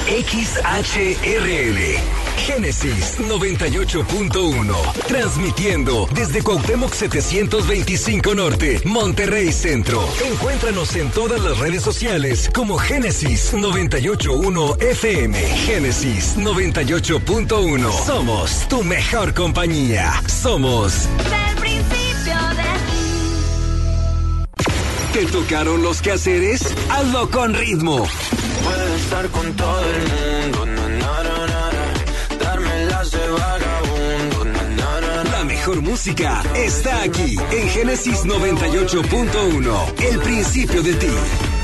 XHRL. Génesis 98.1, transmitiendo desde Cuauhtémoc 725 Norte, Monterrey Centro. Encuéntranos en todas las redes sociales como Génesis 98.1 FM. Génesis 98.1. Somos tu mejor compañía. Somos del principio de ti. ¿Te tocaron los quehaceres? Hazlo con ritmo. Puedo estar con todo el mundo, de vagabundo, La mejor música está aquí en Génesis 98.1, el principio de ti.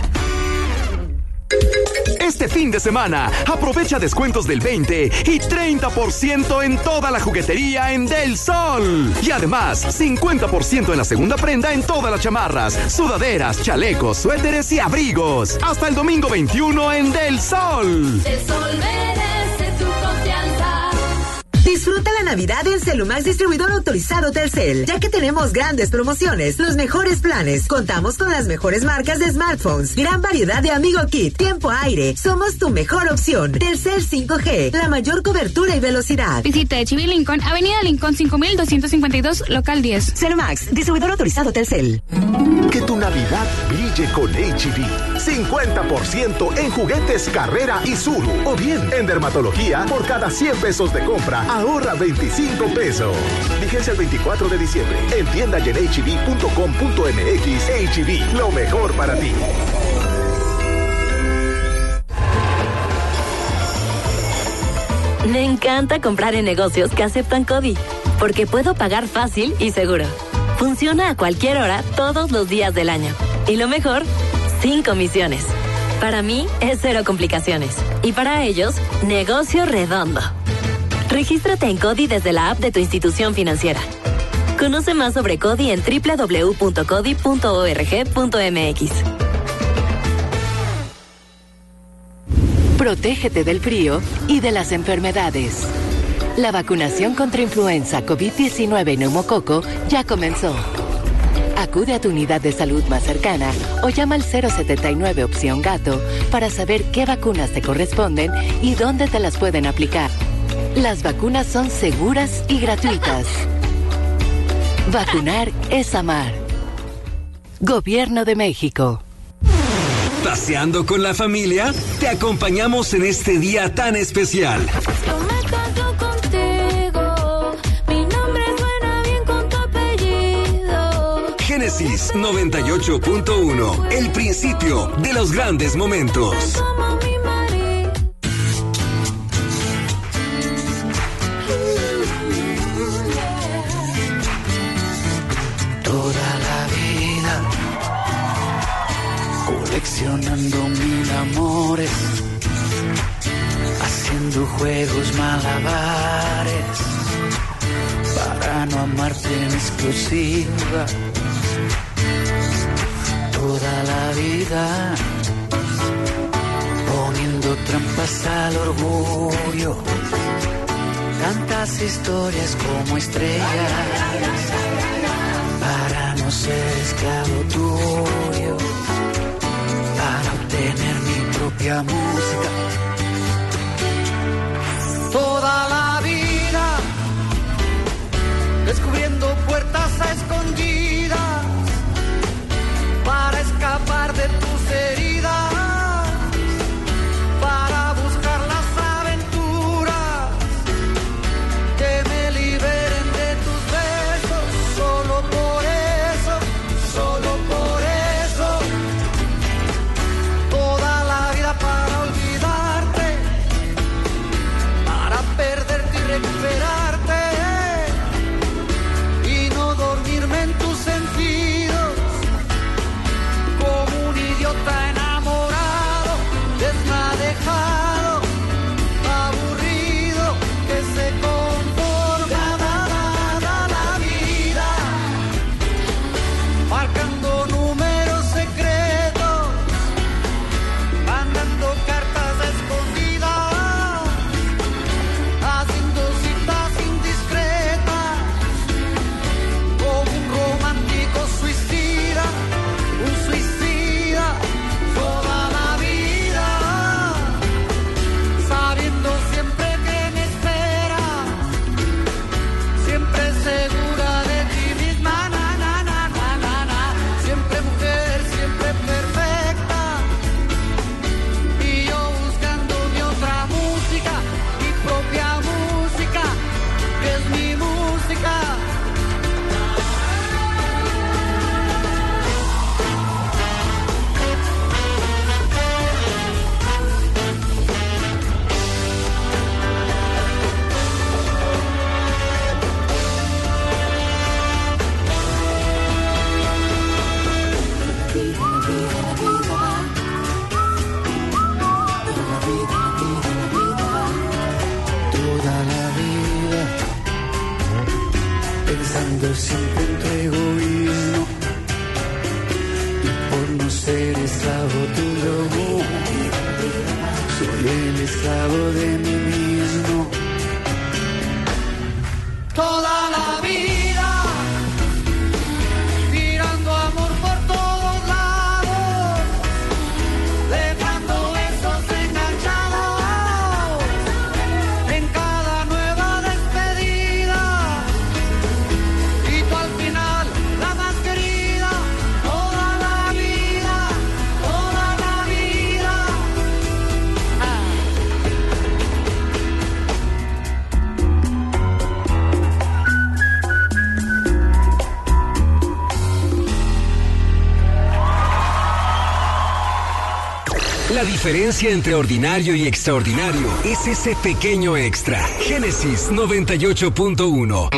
Este fin de semana, aprovecha descuentos del 20 y 30% en toda la juguetería en Del Sol. Y además, 50% en la segunda prenda en todas las chamarras, sudaderas, chalecos, suéteres y abrigos. Hasta el domingo 21 en Del Sol. Del Sol merece tu confianza. Disfruta la Navidad en Celumax, distribuidor autorizado Telcel, ya que tenemos grandes promociones, los mejores planes. Contamos con las mejores marcas de smartphones, gran variedad de Amigo Kit, tiempo aire. Somos tu mejor opción. Telcel 5G, la mayor cobertura y velocidad. Visita Chibi Lincoln, Avenida Lincoln 5252, local 10. Celumax, distribuidor autorizado Telcel. Que tu Navidad brille con H-E-B. 50% en juguetes Carrera y Zuru. O bien, en dermatología, por cada 100 pesos de compra, ahorra 25 pesos. Vigencia el 24 de diciembre. En tienda y en hb.com.mx. H-E-B, lo mejor para ti. Me encanta comprar en negocios que aceptan CODI, porque puedo pagar fácil y seguro. Funciona a cualquier hora, todos los días del año. Y lo mejor, sin comisiones. Para mí, es cero complicaciones. Y para ellos, negocio redondo. Regístrate en CODI desde la app de tu institución financiera. Conoce más sobre CODI en www.codi.org.mx. Protégete del frío y de las enfermedades. La vacunación contra influenza, COVID-19 y neumococo ya comenzó. Acude a tu unidad de salud más cercana o llama al 079 opción gato para saber qué vacunas te corresponden y dónde te las pueden aplicar. Las vacunas son seguras y gratuitas. Vacunar es amar. Gobierno de México. ¿Paseando con la familia? Te acompañamos en este día tan especial. Yo me caso contigo, mi nombre suena bien con tu apellido. Génesis 98.1, el principio de los grandes momentos. Como mi marido. Toda la vida coleccionando mil amores, haciendo juegos malabares para no amarte en exclusiva. Toda la vida poniendo trampas al orgullo, tantas historias como estrellas para no ser esclavo tuyo, para obtener mi propia música. Toda la vida descubriendo puertas a escondidas para escapar de tus heridas, para buscar las aventuras que me liberen de tus besos. Solo por eso, solo por eso, toda la vida para olvidarte, para perderte y recuperarte y no dormirme en tus sentidos como un idiota enamorado, desmadejado, aburrido, que se conforma dada la vida, marcando números secretos, mandando cartas escondidas, haciendo citas indiscretas, como un romántico suicida, un suicida. Toda la vida cuando siempre tu egoísmo y por no ser esclavo tuyo, soy el esclavo de mí mismo. Toda la vida tirando amor por todos lados, dejando besos enganchados en cada nueva despedida, y tú al final la más querida. Toda la vida, toda la vida. La diferencia entre ordinario y extraordinario es ese pequeño extra. Génesis 98.1.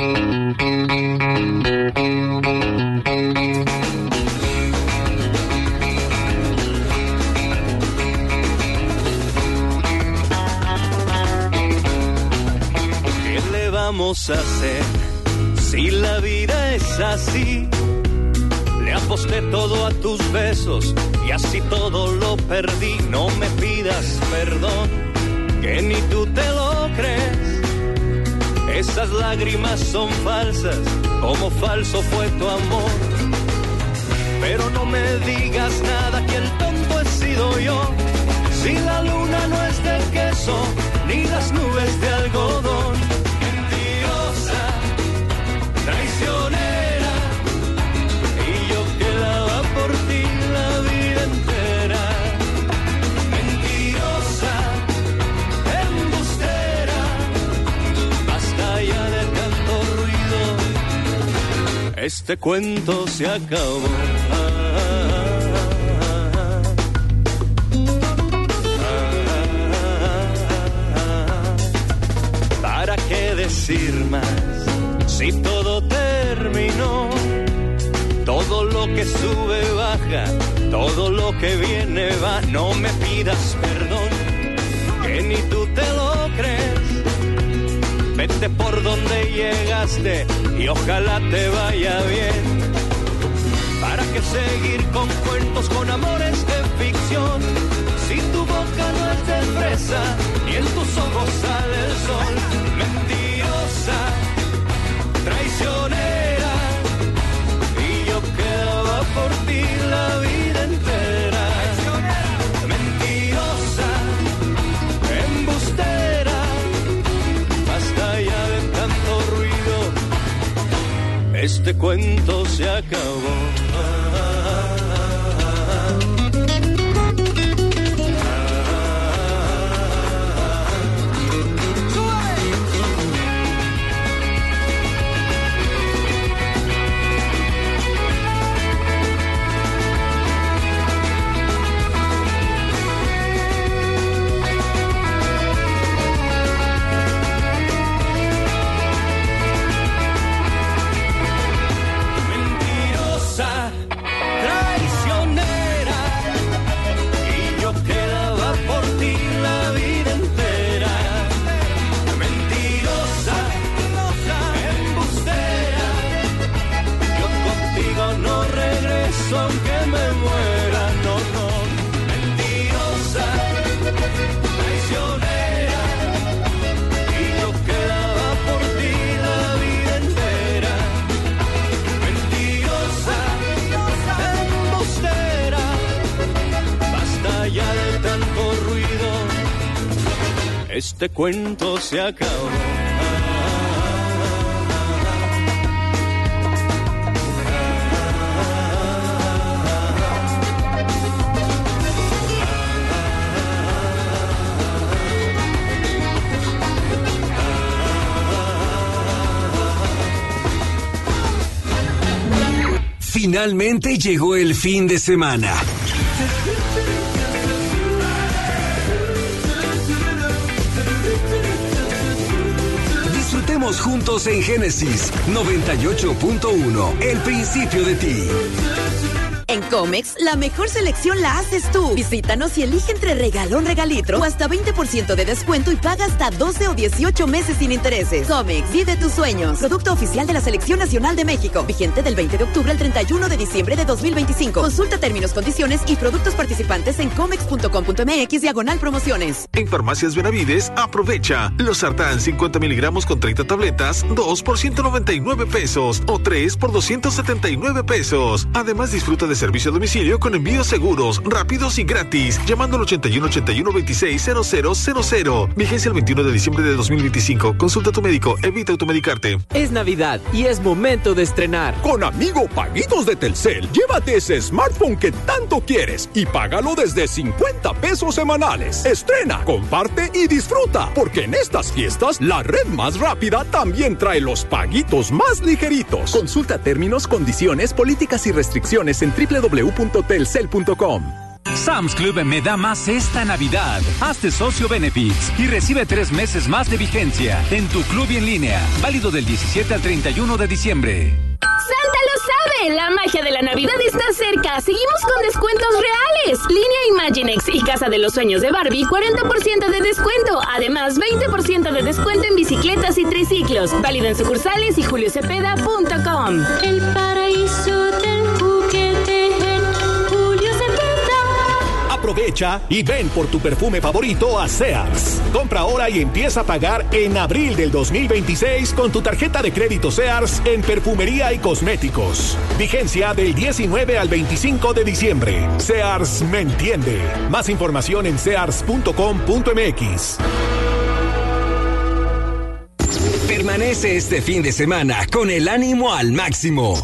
¿Qué le vamos a hacer si la vida es así? Le aposté todo a tus besos y así todo lo perdí. No me pidas perdón, que ni tú te lo crees. Esas lágrimas son falsas, como falso fue tu amor. Pero no me digas nada, que el tonto he sido yo. Si la luna no es de queso, ni las nubes de algodón. Mentirosa, traicionera, y yo quedaba por ti la vida entera. Mentirosa, embustera, basta ya de tanto ruido. Este cuento se acabó. ¿Para qué decir más si todo terminó? Todo lo que sube baja, todo lo que viene va. No me pidas perdón, que ni tú te lo crees. Vete por donde llegaste y ojalá te vaya bien. ¿Para qué seguir con cuentos, con amores de ficción? Si tu boca no es de fresa y en tus ojos sale el sol. Mentirosa, traicionera, y yo quedaba por ti la vida entera. Mentirosa, embustera, basta ya de tanto ruido. Este cuento se acabó. Aunque me muera, no, no. Mentirosa, traicionera, y yo quedaba por ti la vida entera. Mentirosa, embustera, basta ya de tanto ruido. Este cuento se acabó. Finalmente llegó el fin de semana. Disfrutemos juntos en Génesis 98.1, el principio de ti. En Comex, la mejor selección la haces tú. Visítanos y elige entre regalón, regalitro o hasta 20% de descuento y paga hasta 12 o 18 meses sin intereses. Comex, vive tus sueños. Producto oficial de la Selección Nacional de México. Vigente del 20 de octubre al 31 de diciembre de 2025. Consulta términos, condiciones y productos participantes en comex.com.mx/promociones. En Farmacias Benavides, aprovecha. Los Sartán 50 miligramos con 30 tabletas, 2 por 199 pesos o 3 por 279 pesos. Además, disfruta de servicio a domicilio con envíos seguros, rápidos y gratis. Llamando al 81 81 26 0000. Vigencia el 21 de diciembre de 2025. Consulta a tu médico. Evita automedicarte. Es Navidad y es momento de estrenar. Con Amigo Paguitos de Telcel, llévate ese smartphone que tanto quieres y págalo desde 50 pesos semanales. Estrena, comparte y disfruta, porque en estas fiestas la red más rápida también trae los paguitos más ligeritos. Consulta términos, condiciones, políticas y restricciones en www.telcel.com. Sam's Club me da más esta Navidad. Hazte socio Benefits y recibe 3 meses más de vigencia en tu club y en línea. Válido del 17 al 31 de diciembre. ¡Santa lo sabe! La magia de la Navidad está cerca. Seguimos con descuentos reales. Línea Imaginext y Casa de los Sueños de Barbie, 40% de descuento. Además, 20% de descuento en bicicletas y triciclos. Válido en sucursales y juliocepeda.com. El paraíso del juguete en Julio Cepeda. Aprovecha y ven por tu perfume favorito a Sears. Compra ahora y empieza a pagar en abril del 2026 con tu tarjeta de crédito Sears en perfumería y cosméticos. Vigencia del 19 al 25 de diciembre. Sears me entiende. Más información en sears.com.mx. Permanece este fin de semana con el ánimo al máximo.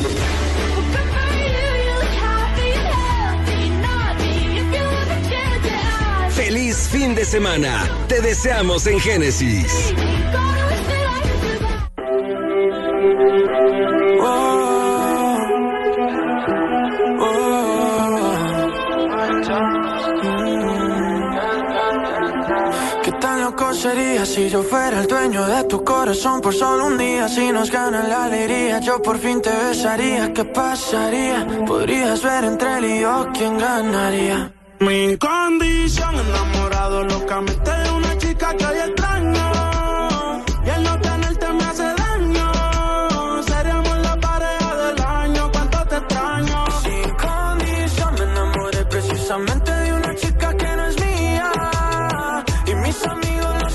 ¡Feliz fin de semana! Te deseamos en Génesis. ¿Qué tan loco sería si yo fuera el dueño de tu corazón por solo un día? Si nos gana la alegría, yo por fin te besaría. ¿Qué pasaría? Podrías ver entre él y yo quién ganaría. Mi condición, enamorado locamente de una chica que hoy extraño. Y el no tenerte me hace daño. Seríamos la pareja del año, cuánto te extraño. Sin condición me enamoré precisamente de una chica que no es mía. Y mis amigos lo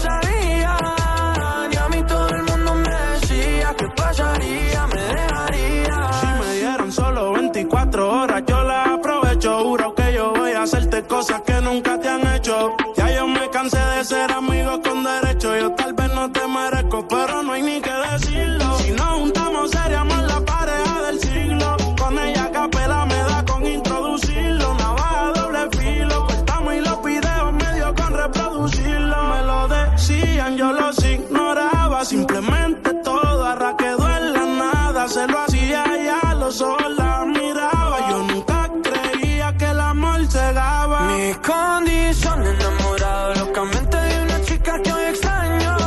sabían. Y a mí todo el mundo me decía que pasaría, me dejaría. Si me dieron solo 24 horas, yo las aprovecho. Juro que yo voy a hacerte cosas que nunca te han hecho. Ya yo me cansé de ser amigo con derecho. Yo tal vez no te merezco, pero no hay ni que decirlo. Si nos juntamos seríamos la pareja del siglo. Con ella a capela me da con introducirlo. Navaja doble filo, cortamos y los videos medio con reproducirlo. Me lo decían, yo los ignoraba. Simplemente todo arra quedó en la nada. Se lo hacía ya, los ojos la miraba. Yo nunca creía que el amor cegaba. Mi condición, enamorado locamente de una chica que hoy extraño.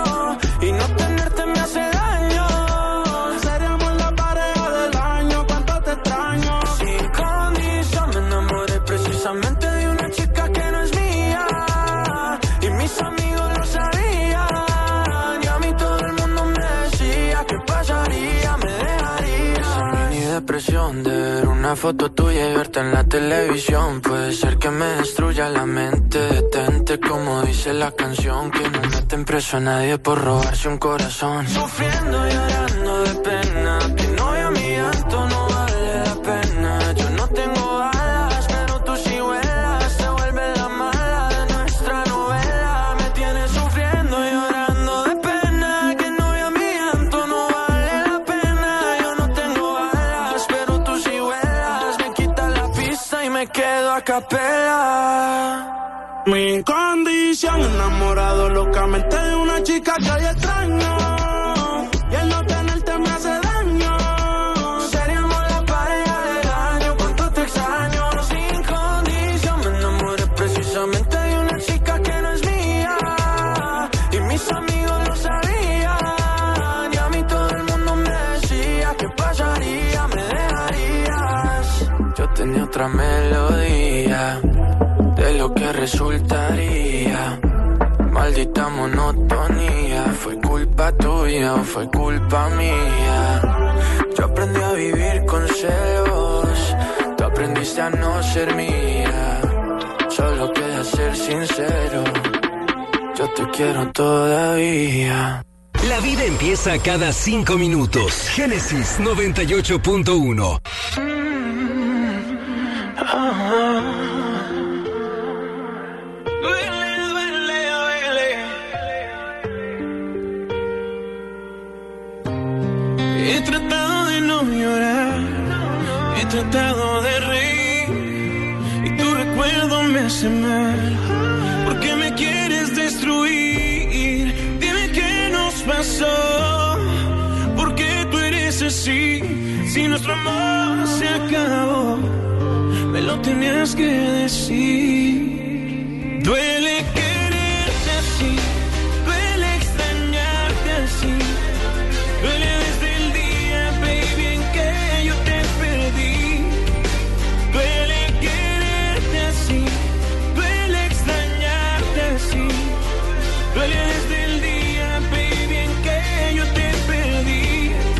Y no tenerte me hace daño. Seríamos la pareja del año, cuánto te extraño. Sin condición me enamoré precisamente de una chica que no es mía. Y mis amigos lo sabían. Y a mí todo el mundo me decía que pasaría, me dejaría. Sin ni depresión de ver una foto tuya y verte en la televisión. Puede ser que me destruya la mente. Detente como dice la canción. Que no meten preso a nadie por robarse un corazón. Sufriendo y llorando de pena. Que no vea mi llanto, no vale la pena. Yo no tengo alas, pero tú sí vuelas. Te vuelves la mala de nuestra novela. Me tienes sufriendo y llorando de pena. Que no vea mi llanto, no vale la pena. Yo no tengo alas, pero tú sí vuelas. Me quitas la pista y me quedo a capela. Mi condición, enamorado locamente de una chica que hoy extraño. Y el no tenerte me hace daño. Seríamos la pareja del año, cuánto te extraño. Sin condición me enamoré precisamente de una chica que no es mía. Y mis amigos lo sabían. Y a mí todo el mundo me decía que pasaría, me dejarías. Yo otra melodía de lo que resultaría. Maldita monotonía, ¿fue culpa tuya o fue culpa mía? Yo aprendí a vivir con celos, tú aprendiste a no ser mía. Solo queda ser sincero, yo te quiero todavía. La vida empieza cada 5 minutos. Génesis 98.1. He tratado de no llorar, he tratado de reír, y tu recuerdo me hace mal. ¿Por qué me quieres destruir? Dime qué nos pasó, ¿por qué tú eres así? Si nuestro amor se acabó, me lo tenías que decir. Duele quererte así, duele extrañarte así, duele desde el día, baby, en que yo te perdí. Duele quererte así, duele extrañarte así, duele desde el día, baby, en que yo te perdí.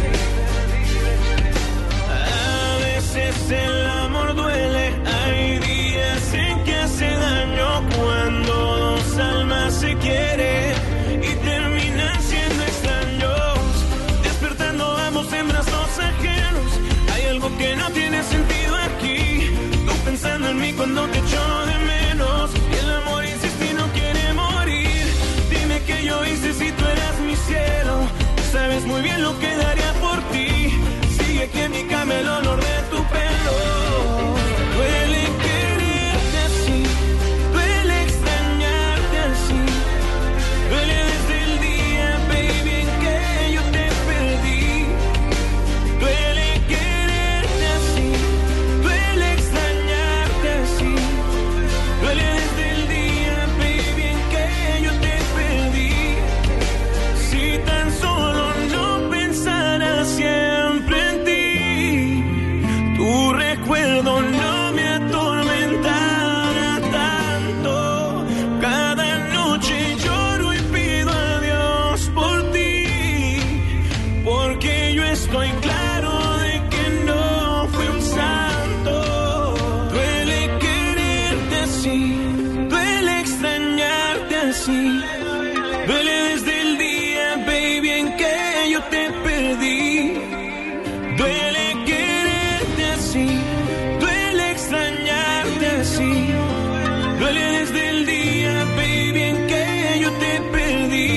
A veces el amor duele, hay días en que hace daño cuando dos almas se quieren y terminan siendo extraños, despertando ambos en brazos ajenos. Hay algo que no tiene sentido aquí, tú pensando en mí cuando te echo de menos, y el amor insiste y no quiere morir. Dime qué yo hice si tú eras mi cielo, tú sabes muy bien lo que daría por ti. Sigue aquí en mi cama el olor de tu pelo. Duele quererte así, duele extrañarte así, duele desde el día, baby, en que yo te perdí. Duele quererte así, duele extrañarte así, duele desde el día, baby, en que yo te perdí. Si tan solo no pensara siempre en ti, tu recuerdo no me atormentara tanto. Cada noche lloro y pido a Dios por ti, porque yo estoy claro de que no fui un santo. Duele quererte así, duele extrañarte así, duele desde el día, baby, en que yo te perdí. Duele quererte así, duele extrañarte así, duele desde el día, baby, en que yo te perdí.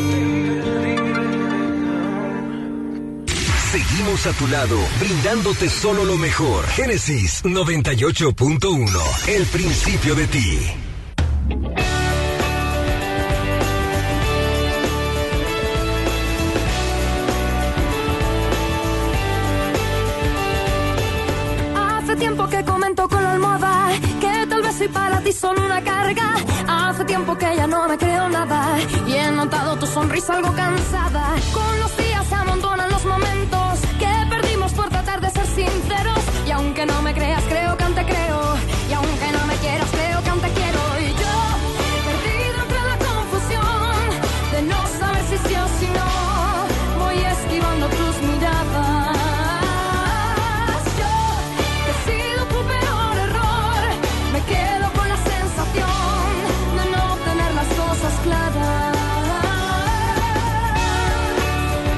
Seguimos a tu lado, brindándote solo lo mejor. Génesis 98.1. El principio de ti. Hace tiempo que comento con la almohada que tal vez soy para ti solo una carga. Hace tiempo que ya no me creo nada y he notado tu sonrisa algo cansada. Con los días se amontonan los momentos que perdimos por tratar de ser sinceros. Y aunque no me creas, creo que aún te creo. Y aunque no me quieras, creo que aún te quiero. Y yo, perdido entre la confusión de no saber si sí o si no, voy esquivando tus miradas. Quedo con la sensación de no tener las cosas claras.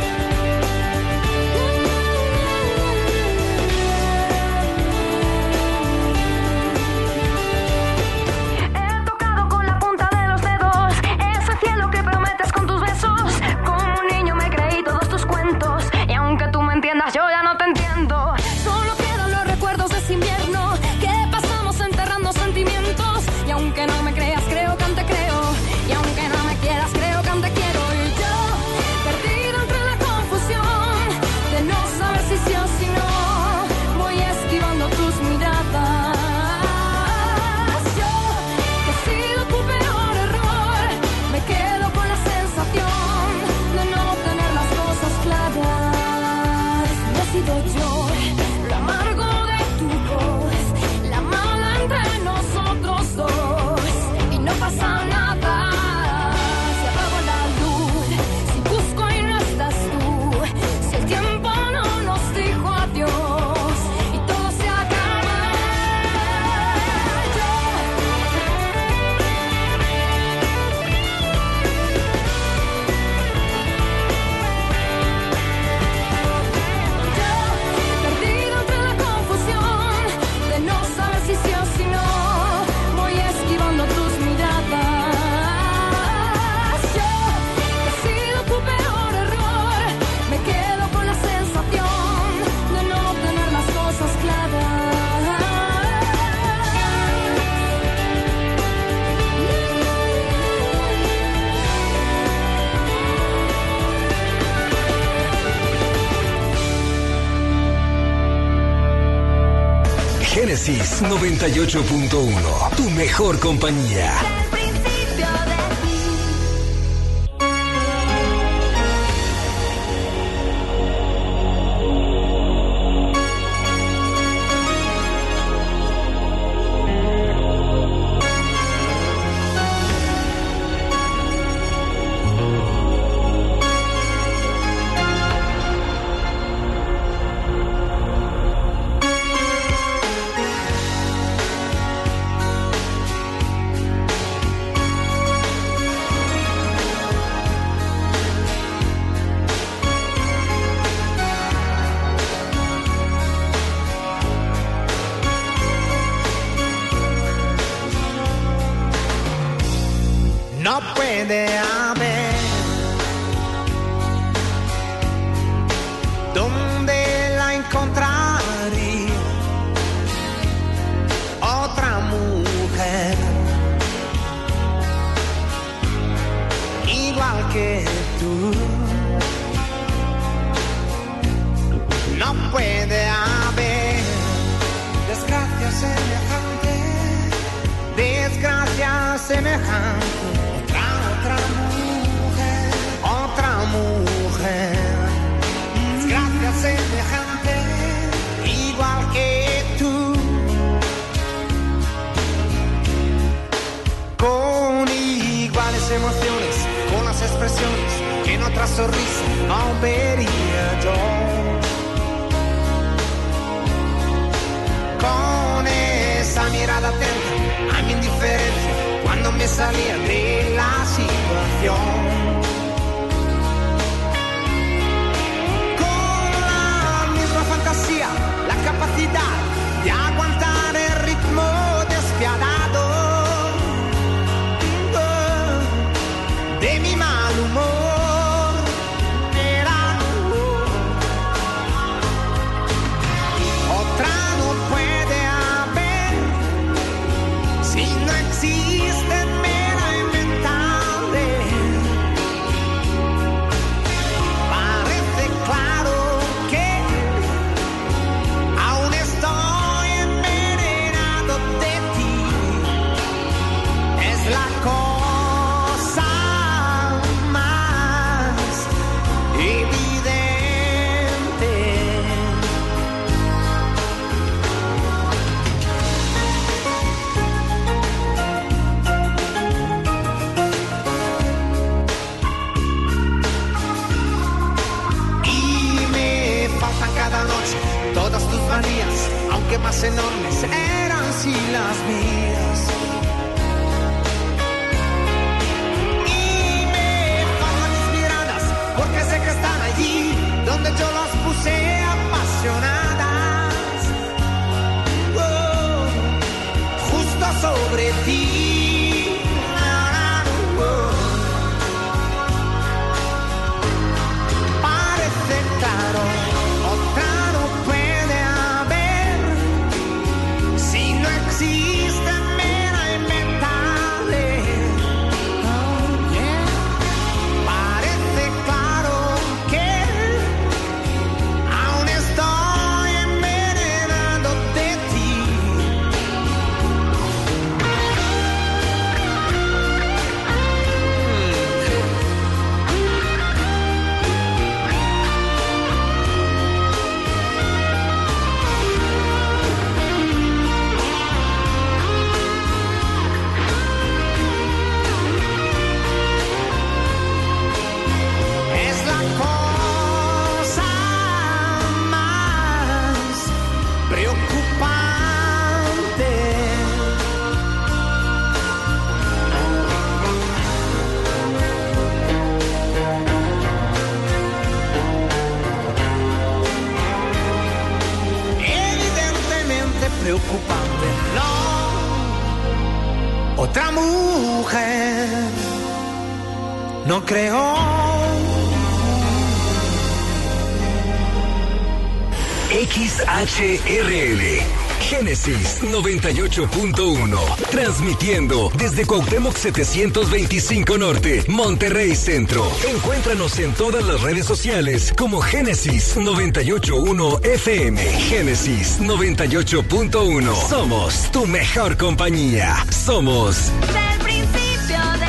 Génesis 98.1, tu mejor compañía. No puede haber donde la encontraría otra mujer igual que tú. No puede haber desgracia semejante. Otra mujer, desgracia semejante, igual que tú. Con iguales emociones, con las expresiones que en otra sonrisa no vería yo. Con esa mirada atenta a mi indiferencia cuando me salía de la situación. La capacidad de aguantar el ritmo despiadado de mi mal humor. Otra no puede haber si no existe mera inventable. Parece claro que estoy envenenado de ti. Es la cosa más evidente. Y me faltan cada noche todas tus manías, aunque más enormes eran sí las mías. Y me faltan mis miradas, porque sé que están allí, donde yo las puse apasionadas. Justo sobre ti. Parece claro, otra no puede haber si no existe mera inventable. Parece claro que aún estoy envenenado de ti. Es la cosa más preocupante. Evidentemente preocupante, no. Otra mujer, no creo. XHRL Génesis 98.1. Transmitiendo desde Cuauhtémoc 725 Norte, Monterrey Centro. Encuéntranos en todas las redes sociales como Génesis 98.1 FM. Génesis 98.1. Somos tu mejor compañía. Somos del principio de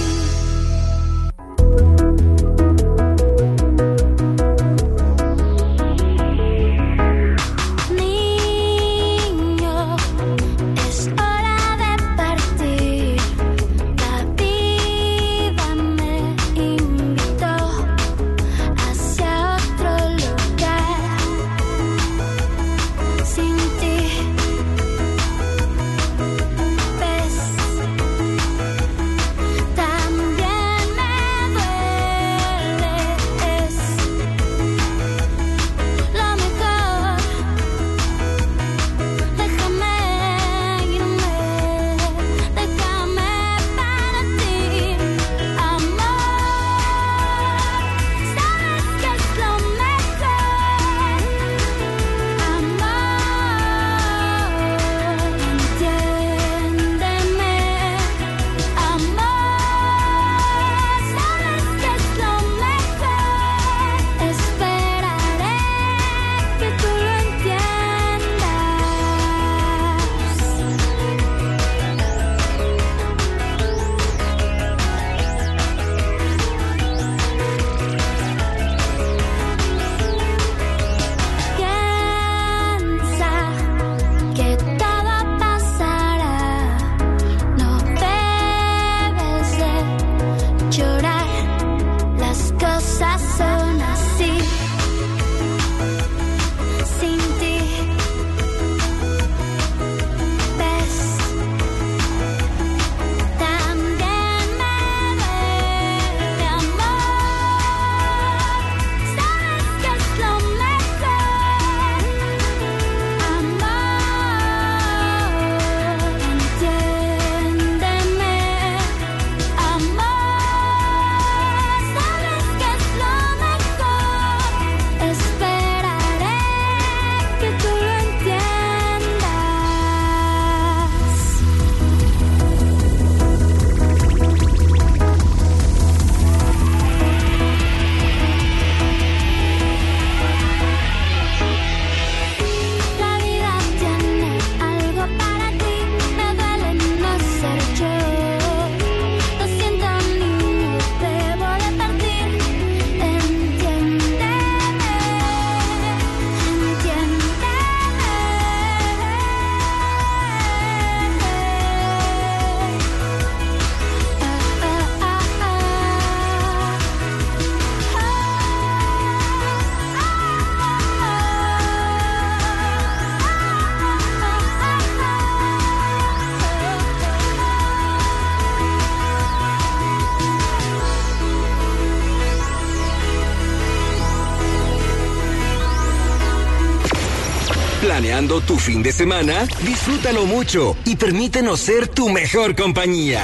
¿Planeando tu fin de semana? Disfrútalo mucho y permítenos ser tu mejor compañía.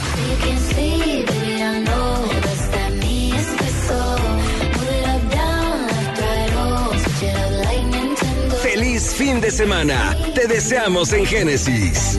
¡Feliz fin de semana! Te deseamos en Génesis.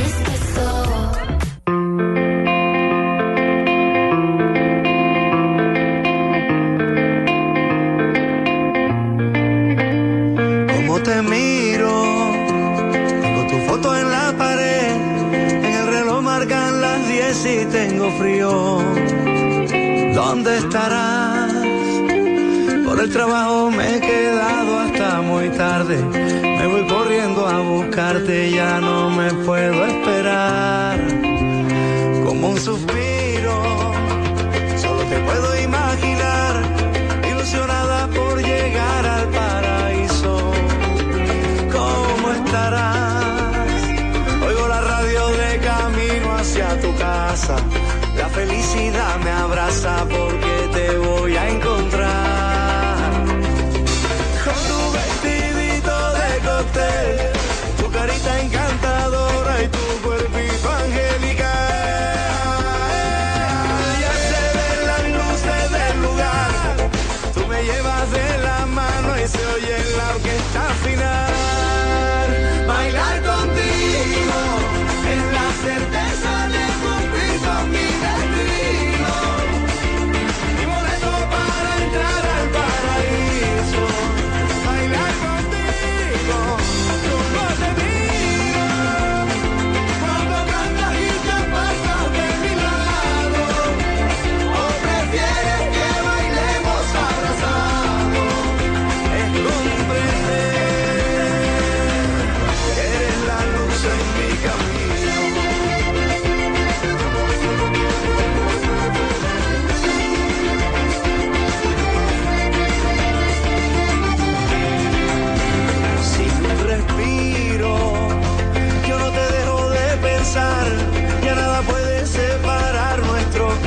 ¿Dónde estarás? Por el trabajo me he quedado hasta muy tarde. Me voy corriendo a buscarte, ya no me puedo esperar. Como un suspiro, solo te puedo imaginar, ilusionada por llegar al paraíso. ¿Cómo estarás? Oigo la radio de camino hacia tu casa. La felicidad me abraza porque te voy a encontrar. Con tu vestidito de cóctel, tu carita encantadora y tu cuerpito angelical. Ya se ven las luces del lugar, tú me llevas de la mano y se oye la orquesta final. Baila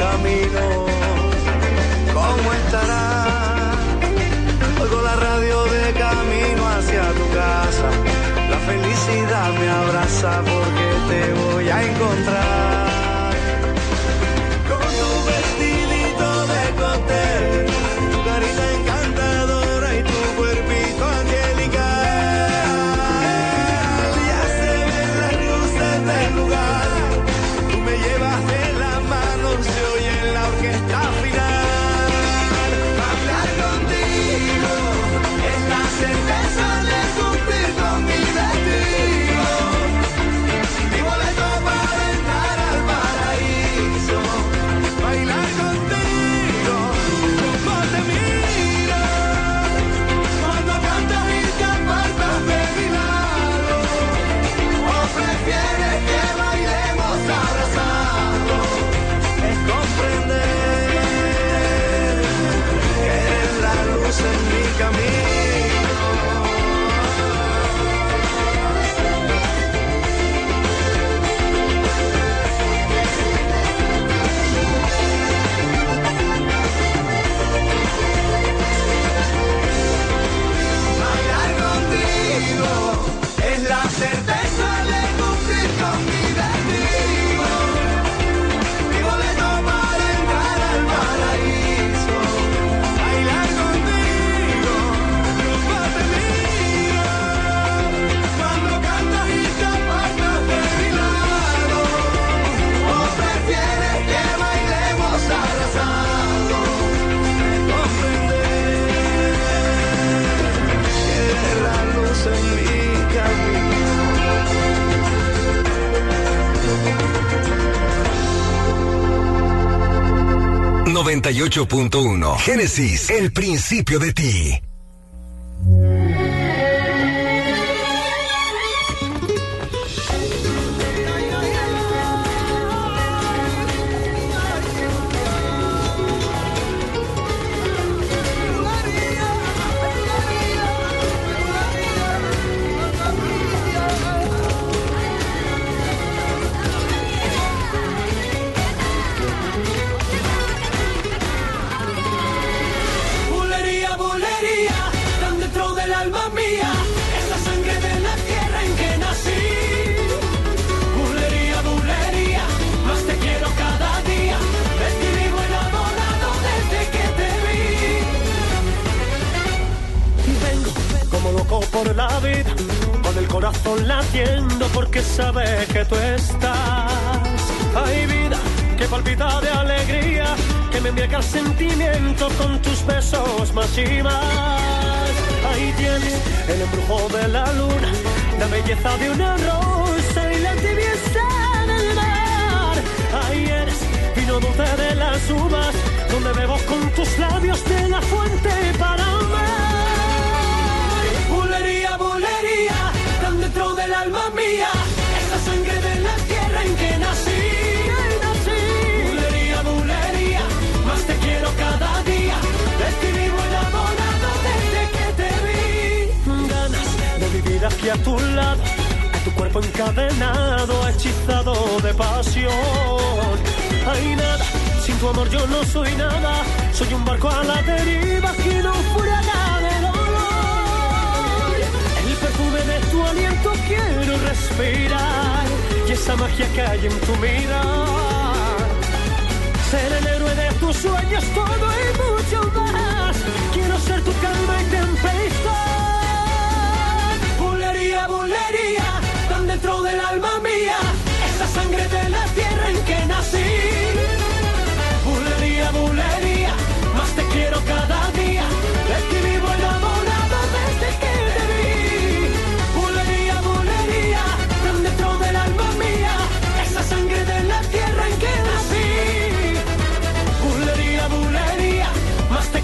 camino. ¿Cómo estarás? Oigo la radio de camino hacia tu casa. La felicidad me abraza porque te voy a encontrar. Con tu vestidito de cóctel, tu carita encantadora y tu cuerpito angelical. Ya se ven las luces del lugar. Tú me llevas de la mano, se oye en la orquesta final. Hablar contigo es la certeza de cumplir con mi destino. Mi boleto para entrar al paraíso. Bailar contigo, como te miro. Cuando cantas y te apartas de mi lado. O prefieres que bailemos abrazados. Es comprender que eres la luz en mi camino. 98.1. Génesis, el principio de ti. Por la vida, con el corazón latiendo porque sabe que tú estás. Hay vida que palpita de alegría, que me embriaga el sentimiento con tus besos más y más. Ahí tienes el embrujo de la luna, la belleza de una rosa y la tibieza del mar. Ahí eres vino dulce de las uvas, donde bebo con tus labios de la fuente para amar. Bulería, bulería, tan dentro del alma mía, es la sangre de la tierra en que nací. Bulería, bulería, más te quiero cada día, de ti vivo enamorado desde que te vi. Ganas de vivir aquí a tu lado, a tu cuerpo encadenado, hechizado de pasión. Hay nada, sin tu amor yo no soy nada, soy un barco a la deriva que no furada de dolor. El perfume de tu aliento quiero respirar y esa magia que hay en tu mirar. Ser el héroe de tus sueños, todo y mucho más. Quiero ser tu calma y tempestad. Bulería, bulería, tan dentro del alma mía, esa sangre de la tierra en que nací. Bulería, bulería, más te quiero cada día, de ti vivo enamorado desde que te vi. Bulería, bulería, tan dentro del alma mía, esa sangre de la tierra en que nací. Bulería, bulería, más te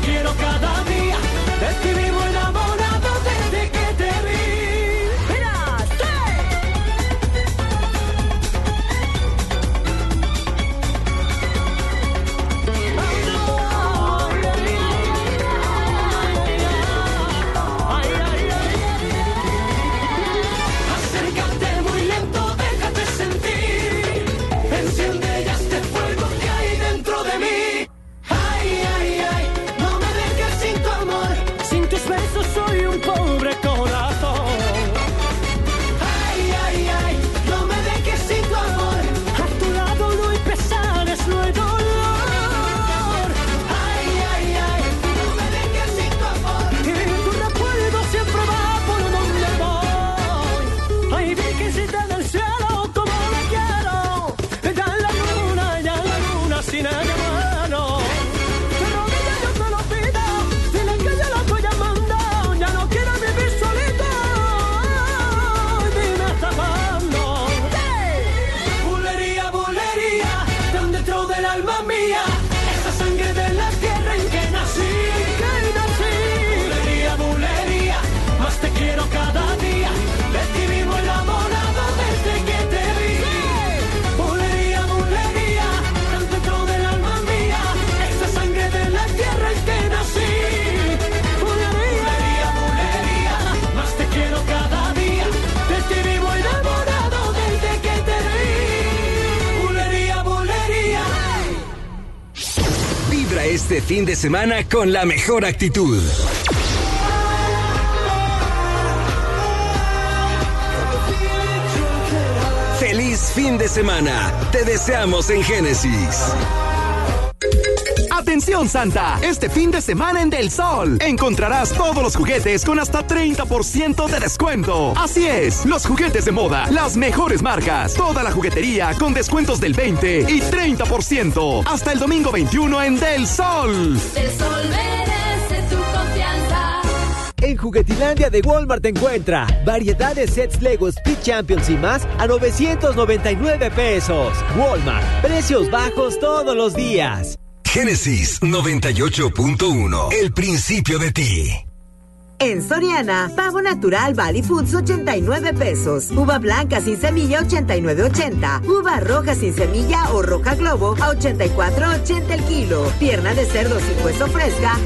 este fin de semana con la mejor actitud. ¡Feliz fin de semana! Te deseamos en Génesis. ¡Atención, Santa! Este fin de semana en Del Sol encontrarás todos los juguetes con hasta 30% de descuento. Así es, los juguetes de moda, las mejores marcas, toda la juguetería con descuentos del 20 y 30%. Hasta el domingo 21 en Del Sol. Del Sol merece tu confianza. En Juguetilandia de Walmart encuentra variedad de sets Lego Speed Champions y más a 999 pesos. Walmart, precios bajos todos los días. Génesis 98.1. El principio de ti. En Soriana, pavo natural Valley Foods 89 pesos. Uva blanca sin semilla 89.80. Uva roja sin semilla o roja globo a 84.80 el kilo. Pierna de cerdo sin hueso fresca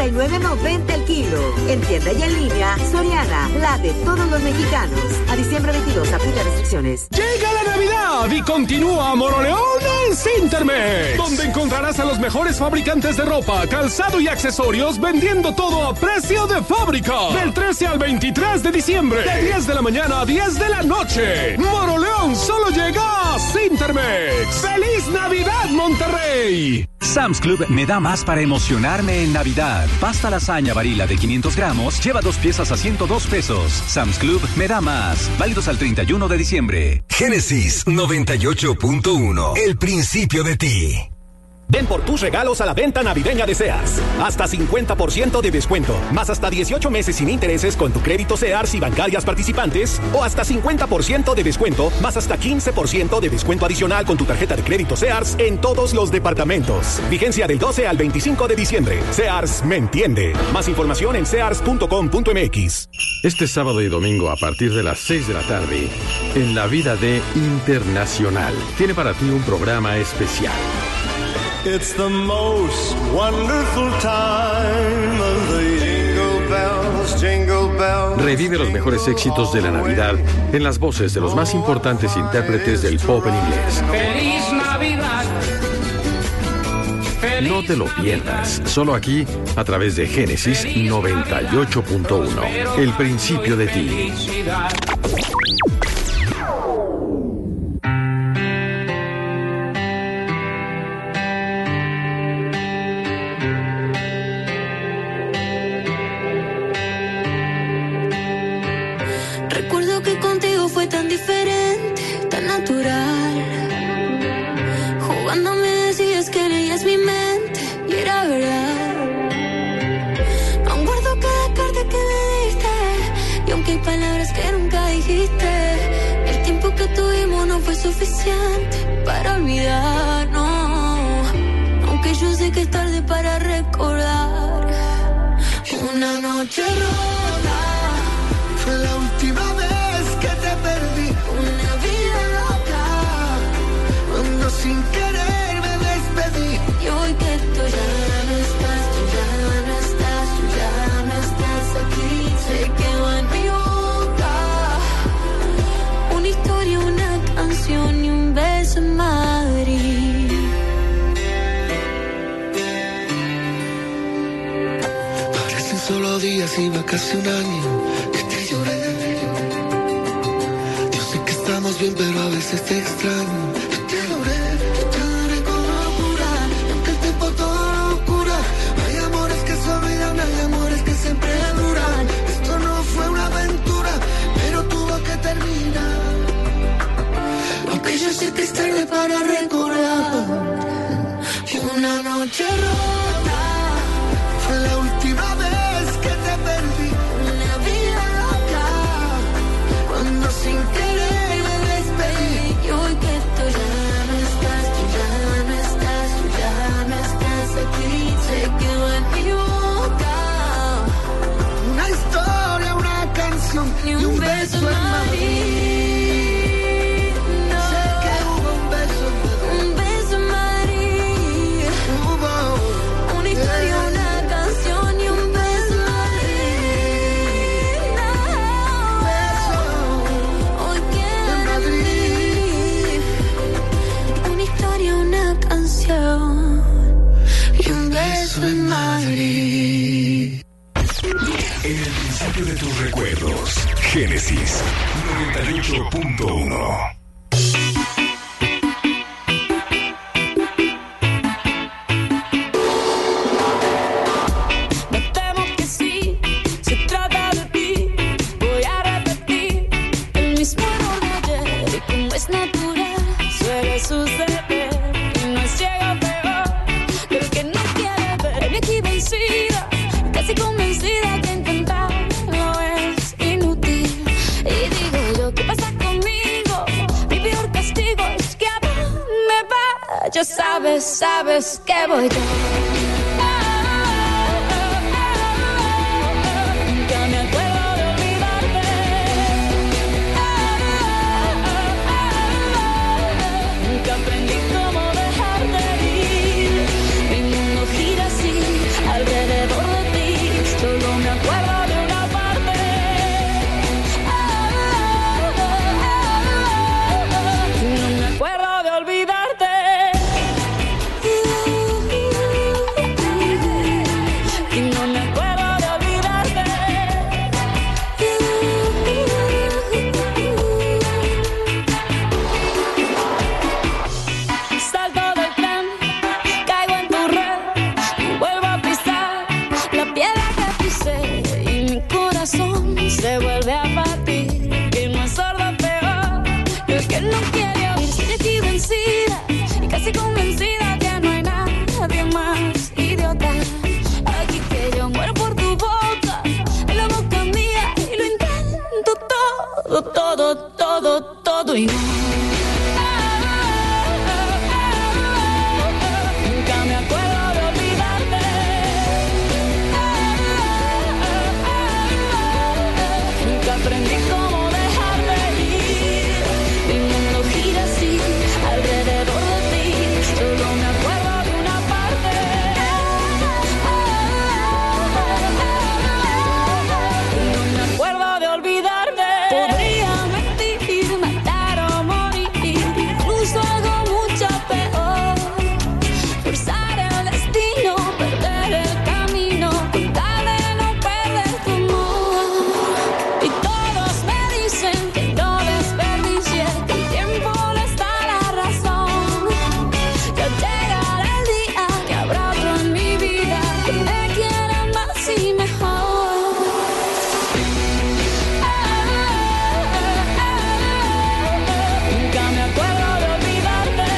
99.90 el kilo. En tienda y en línea, Soriana, la de todos los mexicanos. A diciembre 22, aplica restricciones. Llega la Navidad y continúa Moroleón en Cintermex, donde encontrarás a los mejores fabricantes de ropa, calzado y accesorios vendiendo todo a precio de fábrica. Del 13 al 23 de diciembre, de 10 de la mañana a 10 de la noche. Moroleón solo llega a Cintermex. ¡Feliz Navidad, Monterrey! Sam's Club me da más para emocionarme en Navidad. Pasta lasaña Barilla de 500 gramos, lleva 2 piezas a 102 pesos. Sam's Club me da más. Válidos al 31 de diciembre. Génesis 98.1. El principio de ti. Ven por tus regalos a la venta navideña de Sears. Hasta 50% de descuento, más hasta 18 meses sin intereses con tu crédito Sears y bancarias participantes, o hasta 50% de descuento, más hasta 15% de descuento adicional con tu tarjeta de crédito Sears en todos los departamentos. Vigencia del 12 al 25 de diciembre. Sears me entiende. Más información en sears.com.mx. Este sábado y domingo a partir de las 6 de la tarde, en la vida de Internacional, tiene para ti un programa especial. It's the most wonderful time of the jingle bells. Revive los mejores éxitos de la Navidad en las voces de los más importantes intérpretes del pop en inglés. ¡Feliz Navidad! No te lo pierdas, solo aquí a través de Génesis 98.1. El principio de ti. Tan diferente, tan natural. Jugando me decías que leías mi mente y era verdad. Aún guardo cada carta que me diste, y aunque hay palabras que nunca dijiste, el tiempo que tuvimos no fue suficiente para olvidarnos. Aunque yo sé que es tarde para recordar. Una noche rota fue la última vez que te perdí. Una vida loca, cuando sin querer me despedí. Y hoy que tú ya no estás, tú ya no estás, tú ya no estás aquí, se quedó en mi boca una historia, una canción y un beso en Madrid. Parecen solo días y va casi un año que te lloré. Estamos bien, pero a veces te extraño. Yo te adoré con locura. Y aunque el tiempo todo lo cura, hay amores que se olvidan, hay amores que siempre duran. Esto no fue una aventura, pero tuvo que terminar. Aunque yo sé que es tarde para recordar. Una noche rota fue la última vez que te perdí. Una vida loca, cuando sin querer. Y hoy que tú ya no estás, tú ya no estás, tú ya no estás aquí, se quedó en mi boca una historia, una canción y un beso en Madrid. No. Sé que hubo un beso en Madrid. Hubo una historia, una canción y un beso en Madrid. No. Beso. Hoy beso en Madrid. En el principio de tus recuerdos, Génesis 98.1. Ya sabes que voy yo. Nunca me acuerdo de olvidarte. Nunca aprendí cómo dejarte ir. Mi mundo gira así alrededor de ti. Solo me acuerdo de una parte. No me acuerdo de olvidarte. Se vuelve a partir, que no es sordo peor, el que no quiere oír. Estoy aquí vencida y casi convencida que no hay nadie más idiota. Aquí que yo muero por tu boca, en la boca mía, y lo intento todo y no. Nunca me acuerdo de olvidarte. Aprendí cómo dejarte ir. Mi mundo gira así alrededor de ti. Solo me acuerdo de una parte. No me acuerdo de olvidarte. Podría mentir, matar o morir, incluso algo mucho peor. Forzar el destino, perder el camino, con tal de no perder tu amor. Y todos me dicen que no desperdicie, que el tiempo les da la razón. Que llegará el día que habrá otro en mi vida que me quiera más y mejor. Nunca me acuerdo de olvidarte.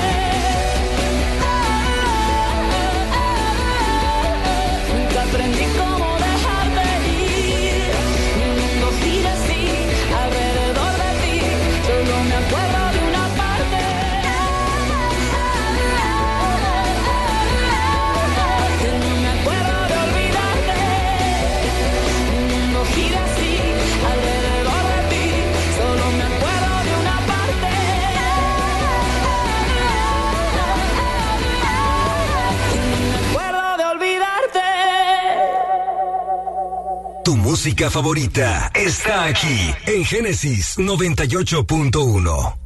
Nunca aprendí cómo dejarte ir. Mi mundo gira así alrededor de ti. Solo me acuerdo de una parte. No me acuerdo de olvidarte. Mi mundo gira así alrededor de ti. Solo me acuerdo de una parte. No me acuerdo de olvidarte. Tu música favorita está aquí en Génesis 98.1.